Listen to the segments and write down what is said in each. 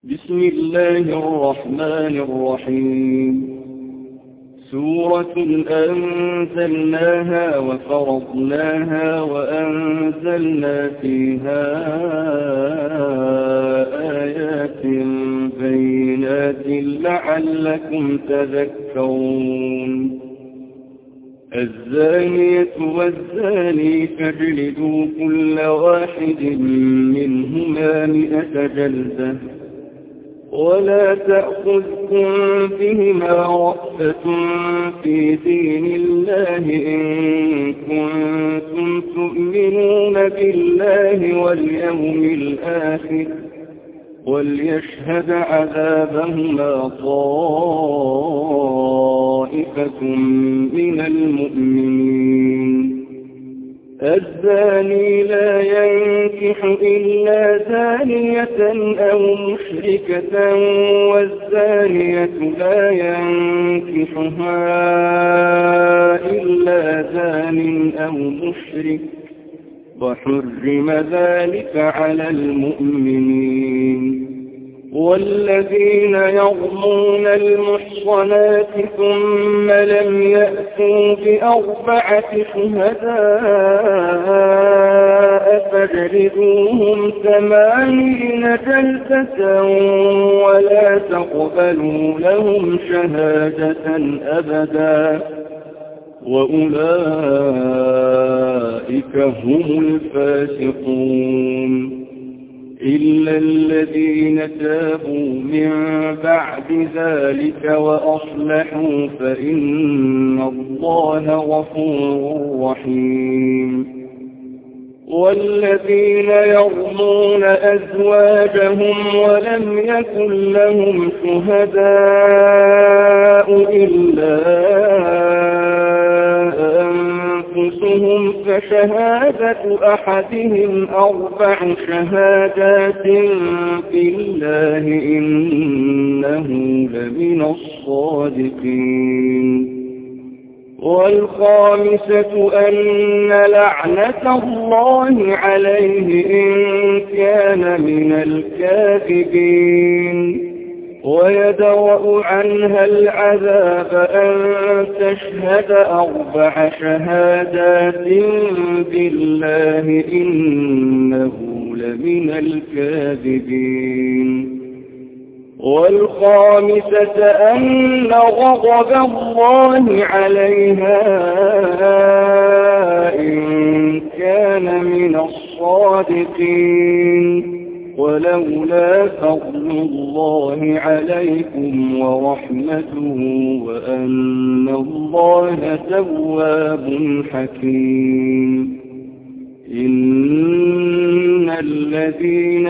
بسم الله الرحمن الرحيم. سورة أنزلناها وفرضناها وأنزلنا فيها آيات بينات لعلكم تذكرون. الزانية والزاني فاجلدوا كل واحد منهما 100 جلدة ولا تأخذكم بهما رأفة في دين الله إن كنتم تؤمنون بالله واليوم الآخر وليشهد عذابهما طائفة من المؤمنين. الزاني لا ينكح إلا زانية أو مشركة والزانية لا ينكحها إلا زان أو مشرك وحرم ذلك على المؤمنين. والذين يرمون المحصنات ثم لم يأتوا ب4 شهداء فاجلدوهم 80 جلدة ولا تقبلوا لهم شهادة أبدا وأولئك هم الفاسقون. إلا الذين تابوا من بعد ذلك وأصلحوا فإن الله غفور رحيم. والذين يرمون أزواجهم ولم يكن لهم شهداء إلا أنفسهم فشهادة أحدهم 4 شهادات بالله إنه لمن الصادقين. والخامسة أن لعنة الله عليه إن كان من الكاذبين ويدرأ عنها العذاب أن تشهد 4 شهادات بالله إنه لمن الكاذبين. والخامسة أن غضب الله عليها إن كان من الصادقين ولولا فضل الله عليكم ورحمته وأن الله تواب حكيم. إن الذين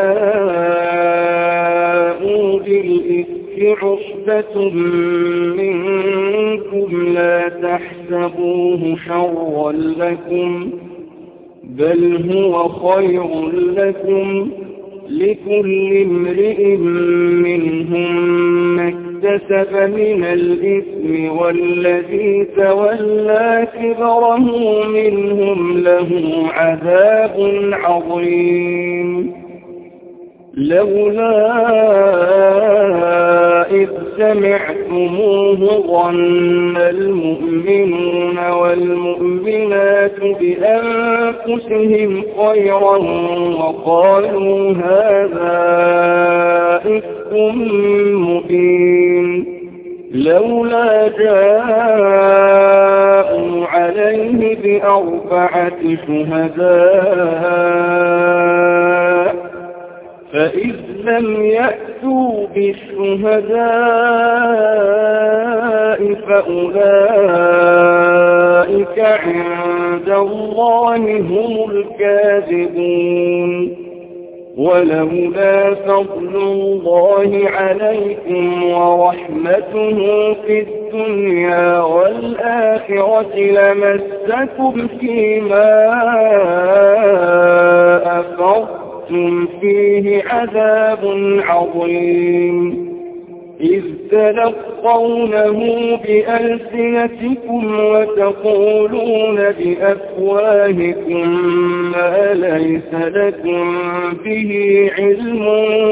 جاءوا بالإفك عصبة منكم لا تحسبوه شرا لكم بل هو خير لكم لكل امرئ منهم ما اكتسب من الإثم والذي تولى كبره منهم له عذاب عظيم. لولا إذ سمعتموه ظن المؤمنون والمؤمنات بأنفسهم خيرا وقالوا هذا إفك مبين. لولا جاءوا عليه ب4 شهداء فإذ لم يأتوا بالشهداء فأولئك عند الله هم الكاذبون. ولولا فضل الله عليكم ورحمته في الدنيا والآخرة لمسكم فيما أفضتم فيه عذاب عظيم. إذ تلقونه بألسنتكم وتقولون بأفواهكم ما ليس لكم به علم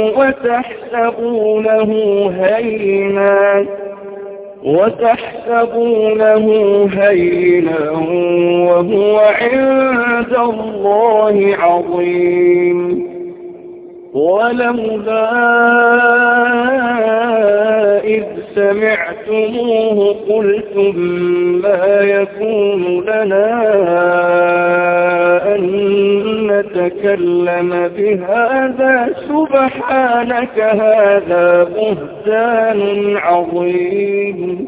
وتحسبونه هينا وهو عند الله عظيم. ولولا إذ سمعتموه قلتم ما يكون لنا أن نتكلم بهذا سبحانك هذا بهتان عظيم.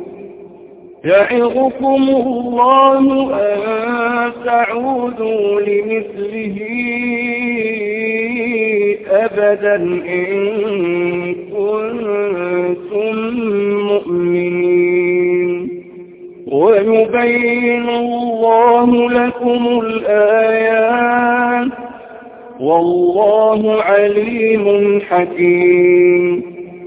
يعظكم الله أن تعودوا لمثله أبدا إن كنتم مؤمنين. ويبين الله لكم الآيات والله عليم حكيم.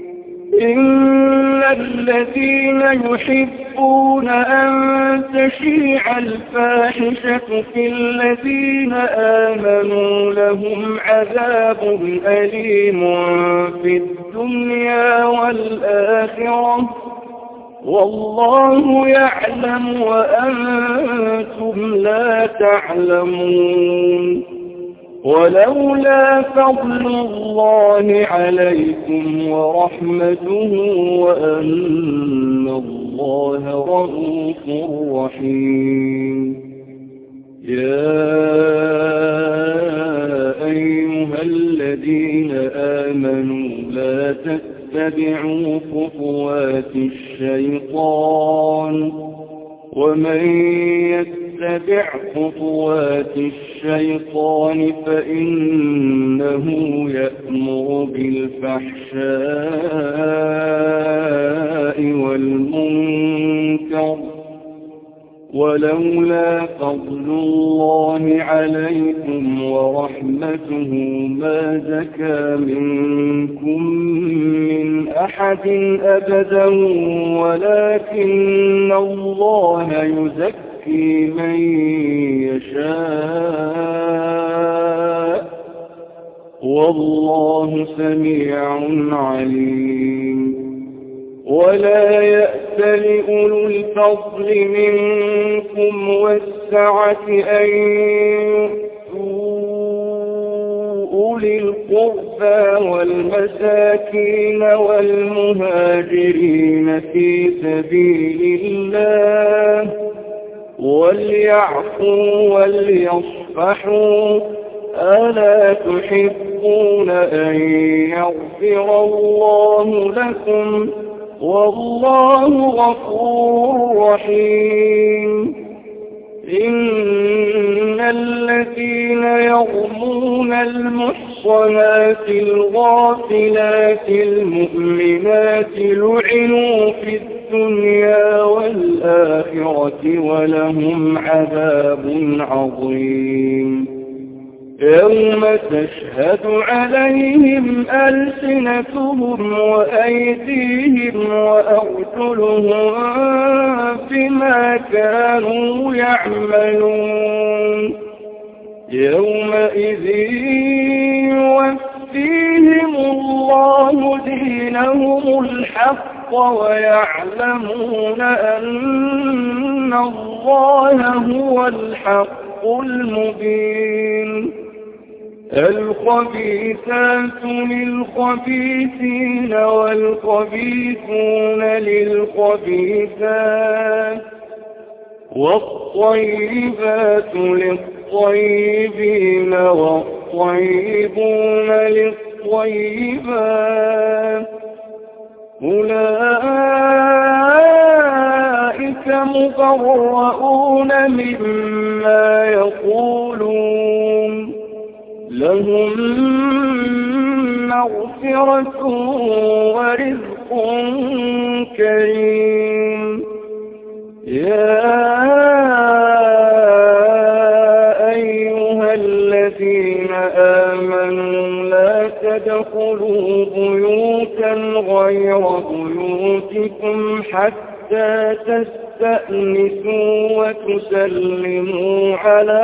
إن الذين يحبون أن تشيع الفاحشة في الذين آمنوا لهم عذاب أليم في الدنيا والآخرة والله يعلم وأنتم لا تعلمون. ولولا فضل الله عليكم ورحمته وأن الله رؤوف رحيم. يا أيها الذين آمنوا لا تتبعوا خطوات الشيطان ومن يتبع خطوات الشيطان فإنه يأمر بالفحشاء والمنكر. ولولا فضل الله عليكم ورحمته ما زكى منكم من أحد أبدا ولكن الله يزكي من يشاء والله سميع عليم. ولا يأتل أولو الفضل منكم والسعة أن يؤتوا أولي القربى والمساكين والمهاجرين في سبيل الله وليعفوا وليصفحوا ألا تحبون أن يغفر الله لكم والله غفور رحيم. إن الذين يرمون المحصنات الغافلات المؤمنات لعنوا في الدنيا والآخرة ولهم عذاب عظيم. يوم تشهد عليهم ألسنتهم وأيديهم وأرجلهم بما كانوا يعملون. يومئذ يوفيهم الله دينهم الحق ويعلمون أن الله هو الحق المبين. الخبيثات للخبيثين والخبيثون للخبيثات والطيبات للطيبين والطيبون للطيبات أولئك مبرؤون مما يقولون لهم مغفرة ورزق كريم. يا أيها الذين آمنوا لا تدخلوا بيوتا غير بيوتكم حتى تستأنسوا وتسلموا على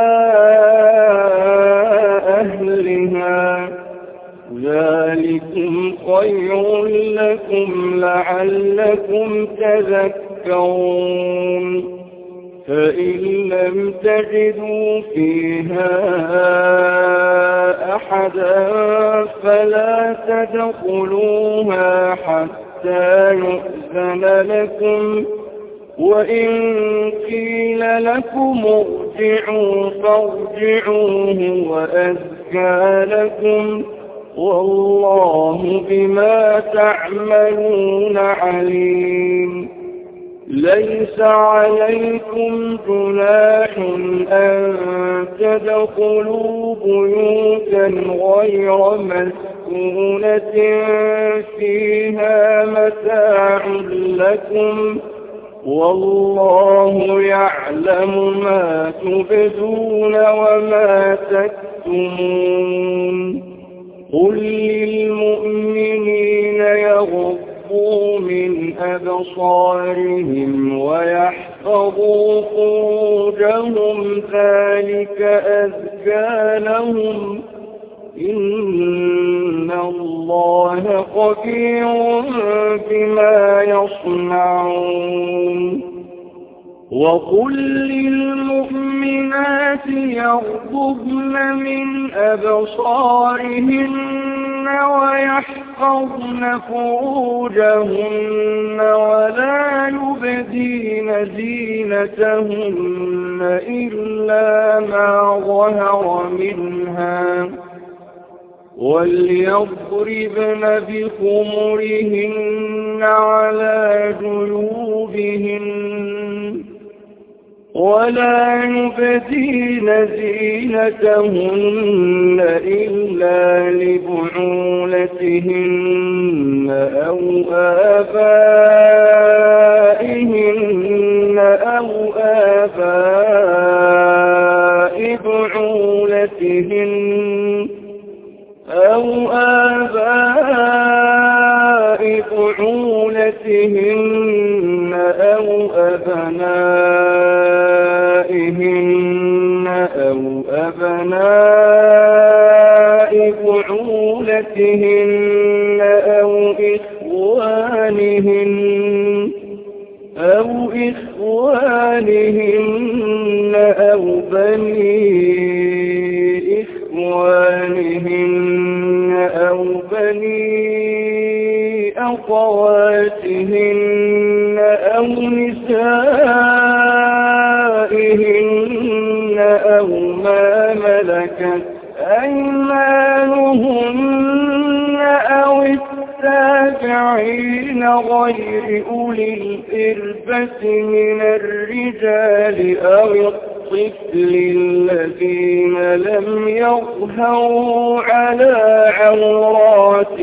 أهلها ذلكم خير لكم لعلكم تذكرون فإن لم تجدوا فيها أحدا فلا تدخلوها حتى يؤذن لكم وإن قيل لكم ارجعوا فارجعوه وأزكى لكم والله بما تعملون عليم ليس عليكم جناح أن تدخلوا بيوتا غير مسكونة فيها متاع لكم والله يعلم ما تبدون وما تكتمون قل للمؤمنين يغضوا من أبصارهم ويحفظوا فروجهم ذلك أزكى لهم إن الله خبير بما يصنعون وقل للمؤمنات يغضضن من أبصارهن ويحفظن فروجهن ولا يبدين زينتهن إلا ما ظهر منها وليضربن بخمرهن على جيوبهن ولا يبدين زينتهن إلا لبعولتهن أو آبائهن أو آباء بعولتهن أو آباء بعولتهن أو أبنائهن أو أبناء بعولتهن أو إخوانهن أو بني إخوانهن أو بني أخواتهن أو نسائهن أو ما ملكت أيمانهن أو التابعين غير أولي الإربة من الرجال أو الطفل الذين لم يظهروا على عورات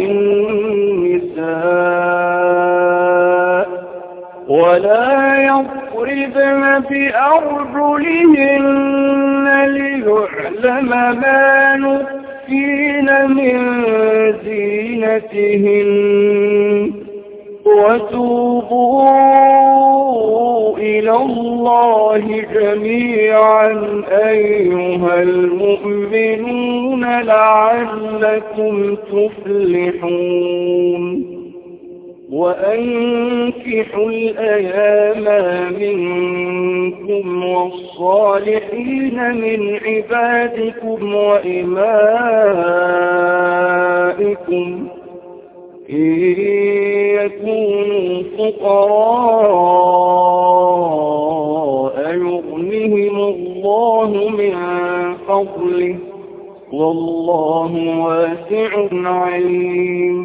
النساء ولا يضربن بأرجلهن ليعلم ما يخفين من زينتهن وتوبوا إلى الله جميعا أيها المؤمنون لعلكم تفلحون وأنكحوا الأيام منكم والصالحين من عبادكم وإمائكم إن يكونوا فقراء يغنهم الله من فضله والله واسع عليم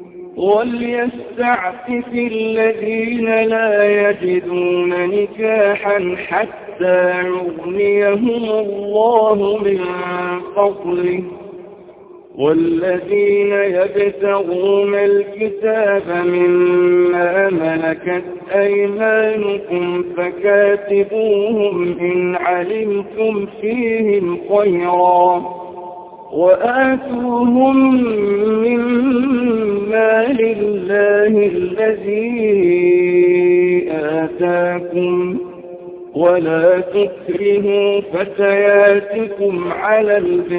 وليستعفف الذين لا يجدون نكاحا حتى يغنيهم الله من فضله والذين يبتغون الكتاب مما ملكت أيمانكم فكاتبوهم إن علمتم فيهم خيرا وآتوهم من مال الله الذي آتاكم ولا تكرهوا فتياتكم على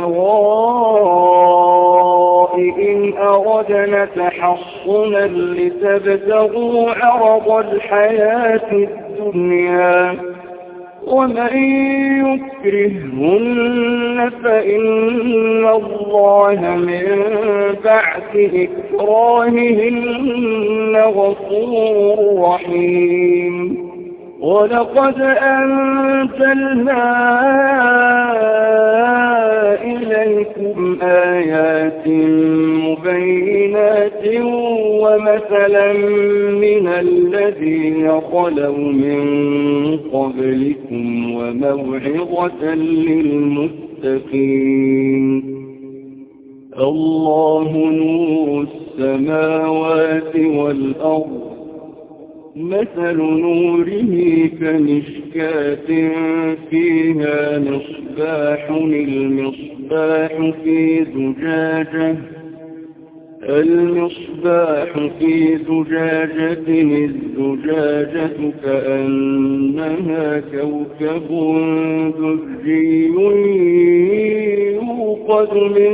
البغاء إن أردنا تحصنا لتبتغوا عرض الحياة الدنيا ومن يكرهن فإن الله من بعد إكراههن غفور رحيم ولقد أنزلنا إليكم آيات مبينات ومثلا من الذين خلوا من قبلكم وموعظة للمتقين الله نور السماوات والأرض مثل نوره كمشكاة فيها مصباح المصباح في زجاجة الزجاجة كأنها كوكب دري يوقد من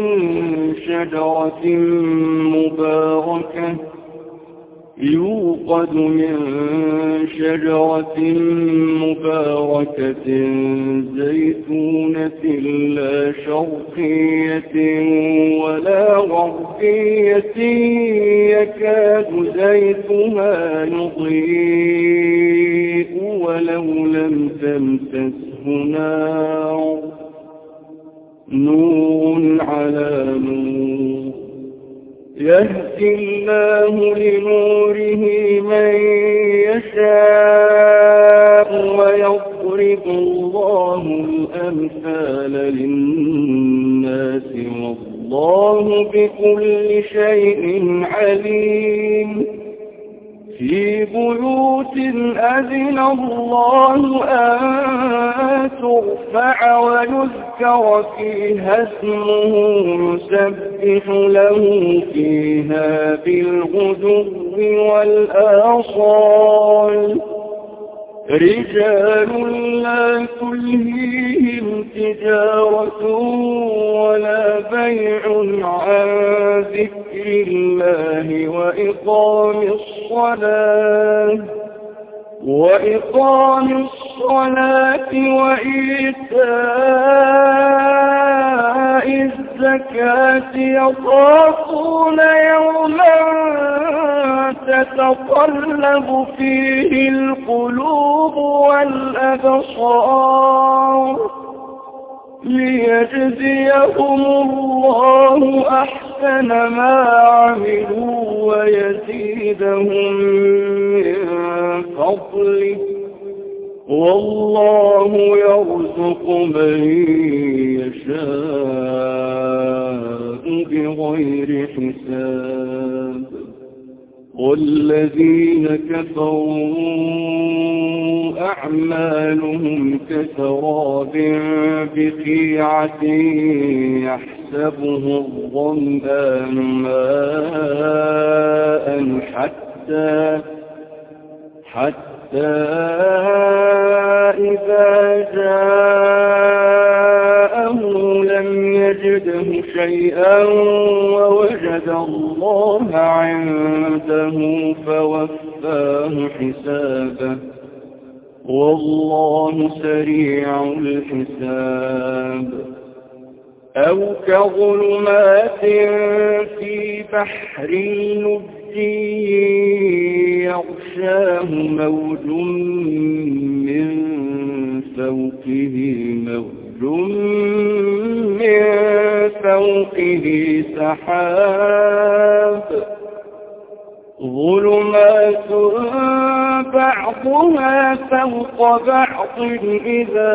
شجرة مباركة زيتونة لا شرقية ولا غربية يكاد زيتها يضيء ولو لم تمسسه نور على نور يهدي الله لنوره من يشاء ويضرب الله الأمثال للناس والله بكل شيء عليم في بيوت أذن الله أن ترفع ويذكر فيها اسمه يسبح له فيها بالغدو والآصال رجال لا تلهيهم تجارة ولا بيع عن ذكر الله وإقام الصلاة وإيتاء الزكاة يخافون يوما تتقلب فيه القلوب والأبصار ليجزيهم الله أحسن ما عملوا ويزيدهم من فضله والله يرزق من يشاء بغير حساب والذين كفروا أعمالهم كسراب بقيعة يحسبه الظمآن ماء حتى إذا جاءه لم يجده شيئا ووجد الله عنده فوفاه حسابه والله سريع الحساب أو كظلمات في بحر لجي يغشاه موج من فوقه سحاب ظلمات بعضها فوق بعض إذا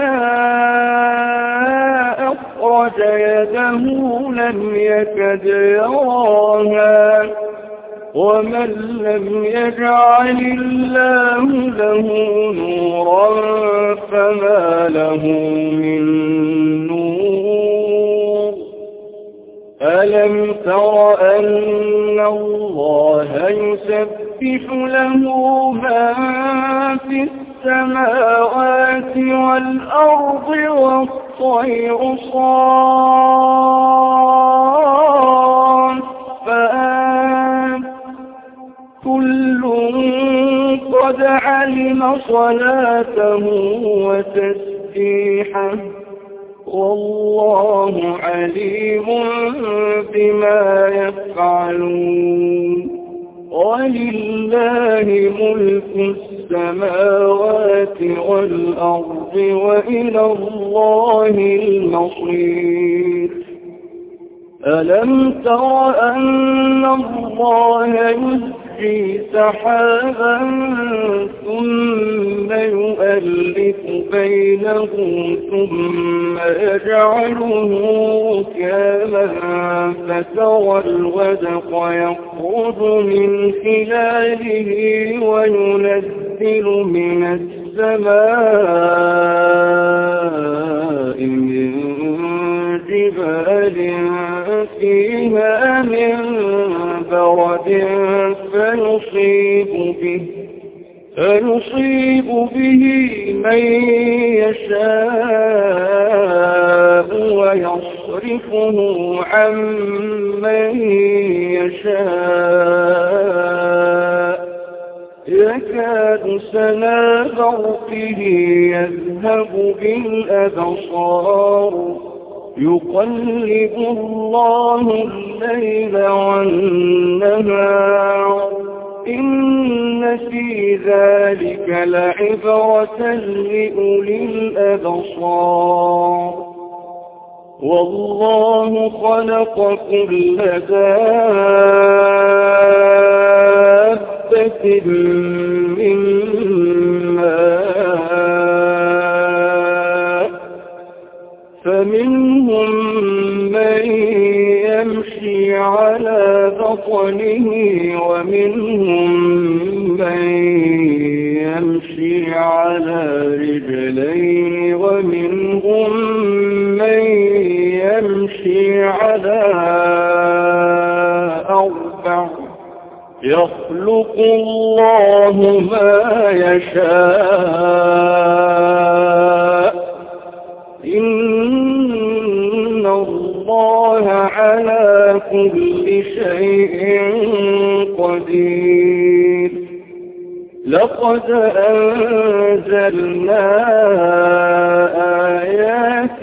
أخرج يده لم يكد يراها ومن لم يجعل الله له نورا فما له من نور ألم تر أن الله يسبح له من في السماوات والأرض والطير صافات كل قد علم صلاته وتسبيحه والله عليم بما يفعلون ولله ملك السماوات والأرض وإلى الله المصير ألم تر أن الله يزجي سحابا ثم يؤلف بينه ثم يجعله ركاما فترى الودق يخرج من خلاله وينزل من السماء من جبال فيها من برد فيصيب به من يشاء ويصرفه عن من يشاء يكاد سنا برقه يذهب بالأبصار يقلب الله الليل والنهار إن في ذلك لعبرة لأولي الأبصار والله خلق كل دابة من ماء فمنهم من يمشي على بطنه ومنهم من يمشي على رجلين ومنهم من يمشي على أربع يخلق الله ما يشاء إن الله على كل شيء قدير لقد أنزلنا آيات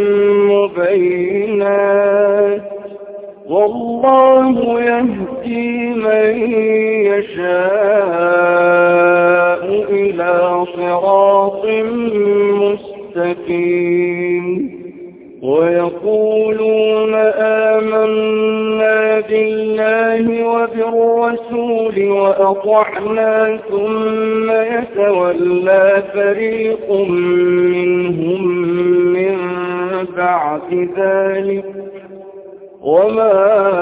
مبينات والله يهدي من يشاء إلى صراط مستقيم ويقولون آمنا بالله وبالرسول وأطعنا ثم يتولى فريق منهم من بعد ذلك وما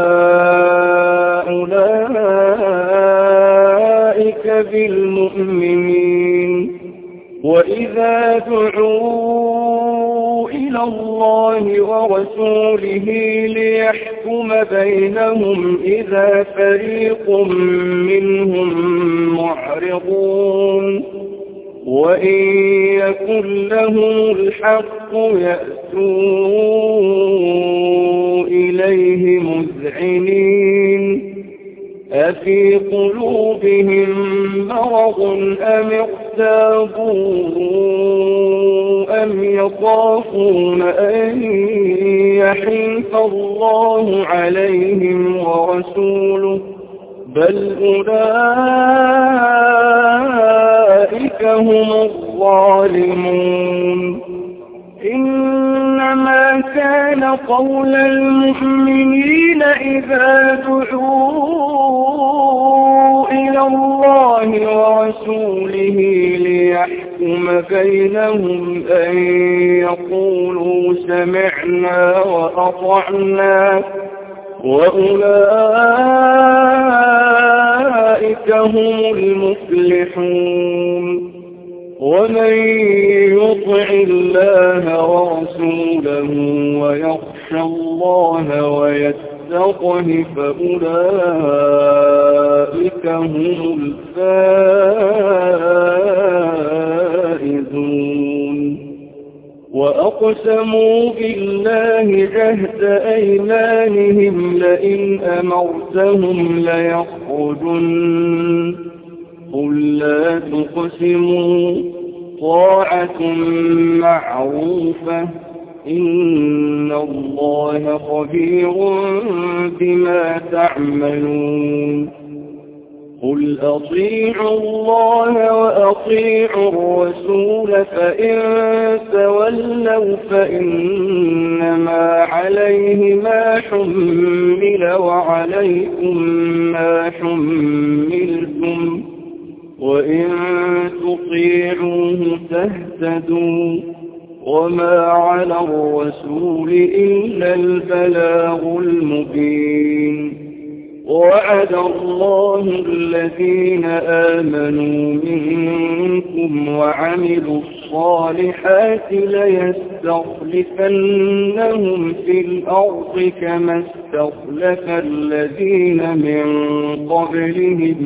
أولئك بالمؤمنين وإذا دعوا إلى الله ورسوله ليحكم بينهم إذا فريق منهم معرضون وإن يكن لهم الحق يأتوا إليه مذعنين أفي قلوبهم مرض أم ارتابوا أم يخافون أن يحيف الله عليهم ورسوله بل أولئك هم الظالمون إنما كان قول المؤمنين إذا دعوا إلى الله ورسوله ليحكم بينهم أن يقولوا سمعنا وأطعنا وأولئك هم المفلحون ومن يطع الله ورسوله ويخشى الله ويتقى السطح فأولئك هم الفائزون. وأقسموا بالله جهد أيمانهم لئن أمرتهم ليخرجن قل لا تقسموا طاعة معروفة إن الله خبير بما تعملون. قل أطيعوا الله وأطيعوا الرسول فإن تولوا فإنما عليه ما حمل وعليكم ما حملتم وإن تطيعوه تهتدوا وما على الرسول إلا البلاغ المبين. وعد الله الذين آمنوا منكم وعملوا الصالحات ليستخلفنهم في الأرض كما استخلف الذين من قبلهم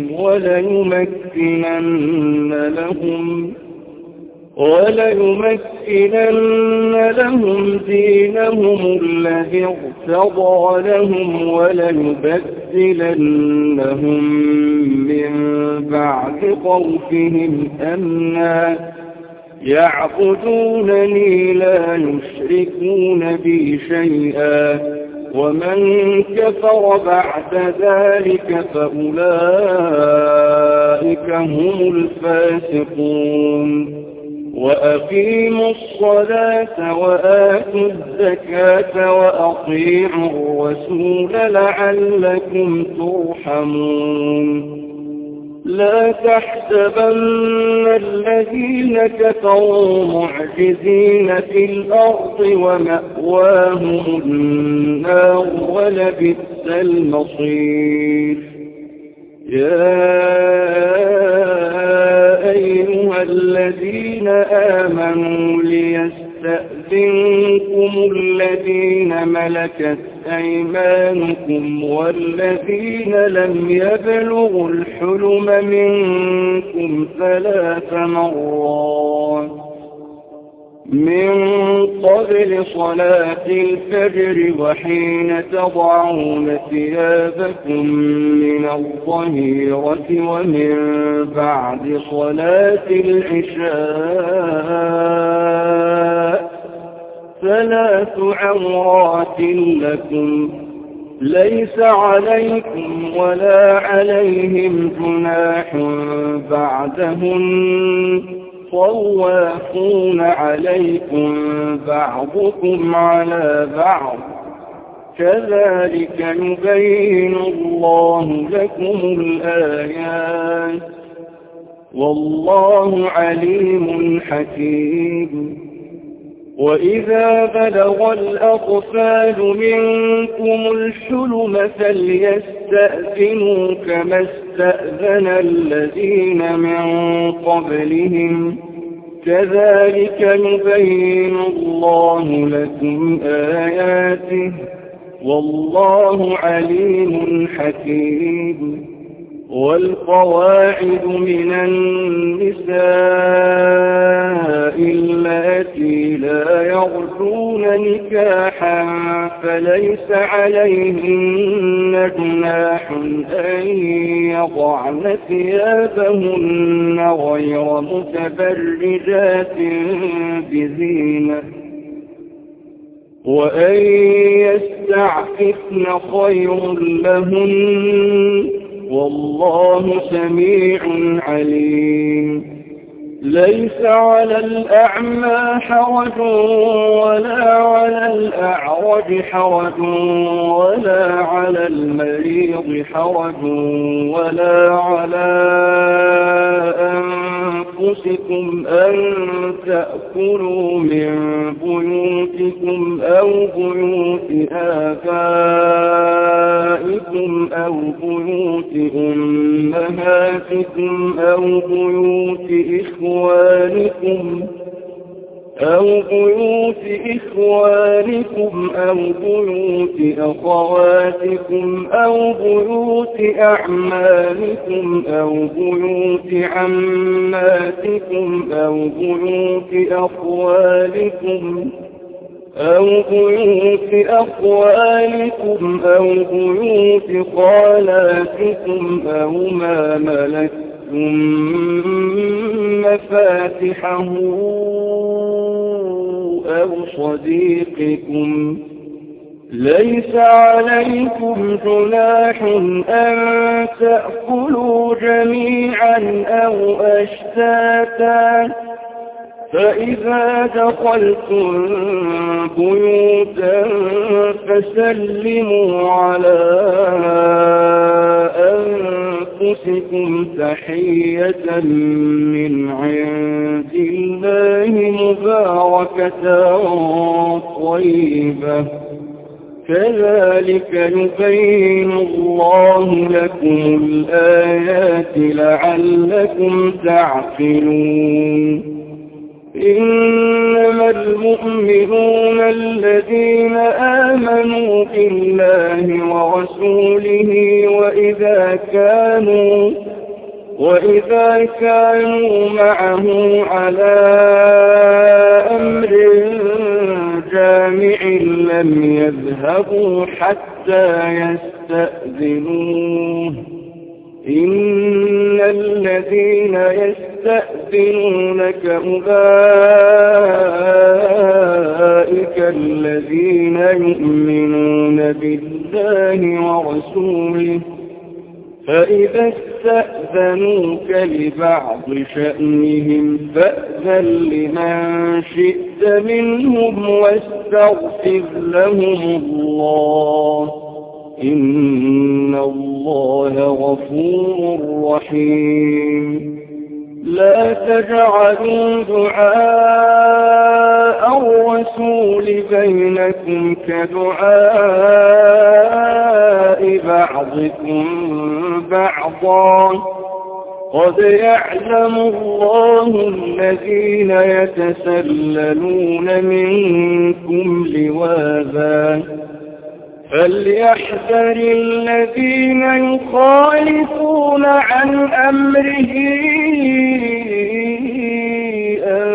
وليمكنن لهم دينهم الذي ارتضى لهم وليبدلنهم من بعد خوفهم أمنا يعبدونني لا يشركون بي شيئا ومن كفر بعد ذلك فأولئك هم الفاسقون. وأقيموا الصلاة وآتوا الزكاة وأطيعوا الرسول لعلكم ترحمون. لا تحسبن الذين كفروا معجزين في الأرض ومأواهم النار ولبئس المصير. يا أيها الذين آمنوا ليستأذنكم الذين ملكت أيمانكم والذين لم يبلغوا الحلم منكم 3 مرات من قبل صلاة الفجر وحين تضعون ثيابكم من الظهيرة ومن بعد صلاة العشاء 3 عورات لكم ليس عليكم ولا عليهم جناح بعدهن طوافون عليكم بعضكم على بعض كذلك يبين الله لكم الآيات والله عليم حكيم. وإذا بلغ الأطفال منكم الحلم فليستأذنوا كما استأذن الذين من قبلهم كذلك يبين الله لكم آياته والله عليم حكيم. والقواعد من النساء اللاتي لا يرجون نكاحا فليس عليهن جناح أن يضعن ثيابهن غير متبرجات بزينة وأن يستعففن خير لهن والله سميع عليم. ليس على الأعمى حرج ولا على الأعرج حرج ولا على المريض حرج ولا على أنفسكم أن تأكلوا من بيوتكم أو بيوت آبائكم أو بيوت أمهاتكم أو بيوت إخوانكم أو بيوت إخوانكم أو بيوت أخواتكم أو بيوت أعمامكم أو بيوت عماتكم أو بيوت أخوالكم أو بيوت خالاتكم أو ما ملكتم مفاتحه أو صديقكم. ليس عليكم جناح أن تأكلوا جميعا أو أشتاتا، فإذا دخلتم بيوتا فسلموا على أنفسكم تحية من عند الله مباركة طيبة، كذلك يبين الله لكم الآيات لعلكم تعقلون. إنما المؤمنون الذين آمنوا بالله ورسوله وإذا كانوا معه على أمر جامع لم يذهبوا حتى يستأذنوه. إن الذين يستأذنونك أولئك الذين يؤمنون بالله ورسوله، فإذا استأذنوك لبعض شأنهم فأذن لمن شئت منهم واستغفر لهم الله، إن الله غفور رحيم. لا تجعلوا دعاء الرسول بينكم كدعاء بعضكم بعضا، قد يعلم الله الذين يتسللون منكم لواذا، فليحذر الذين يخالفون عن أمره أن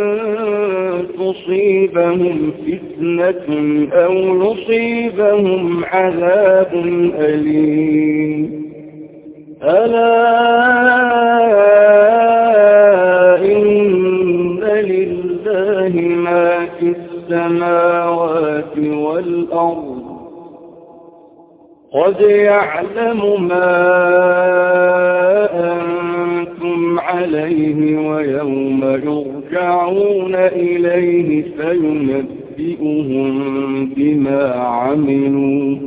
تصيبهم فتنة أو يصيبهم عذاب أليم. ألا إن لله ما في السماوات والأرض، قد يعلم ما أنتم عليه ويوم يرجعون إليه فينبئهم بما عملوا،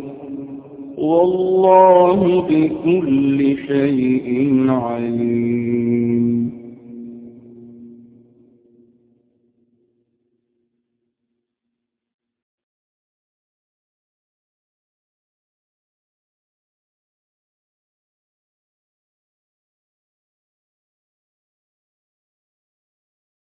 والله بكل شيء عليم.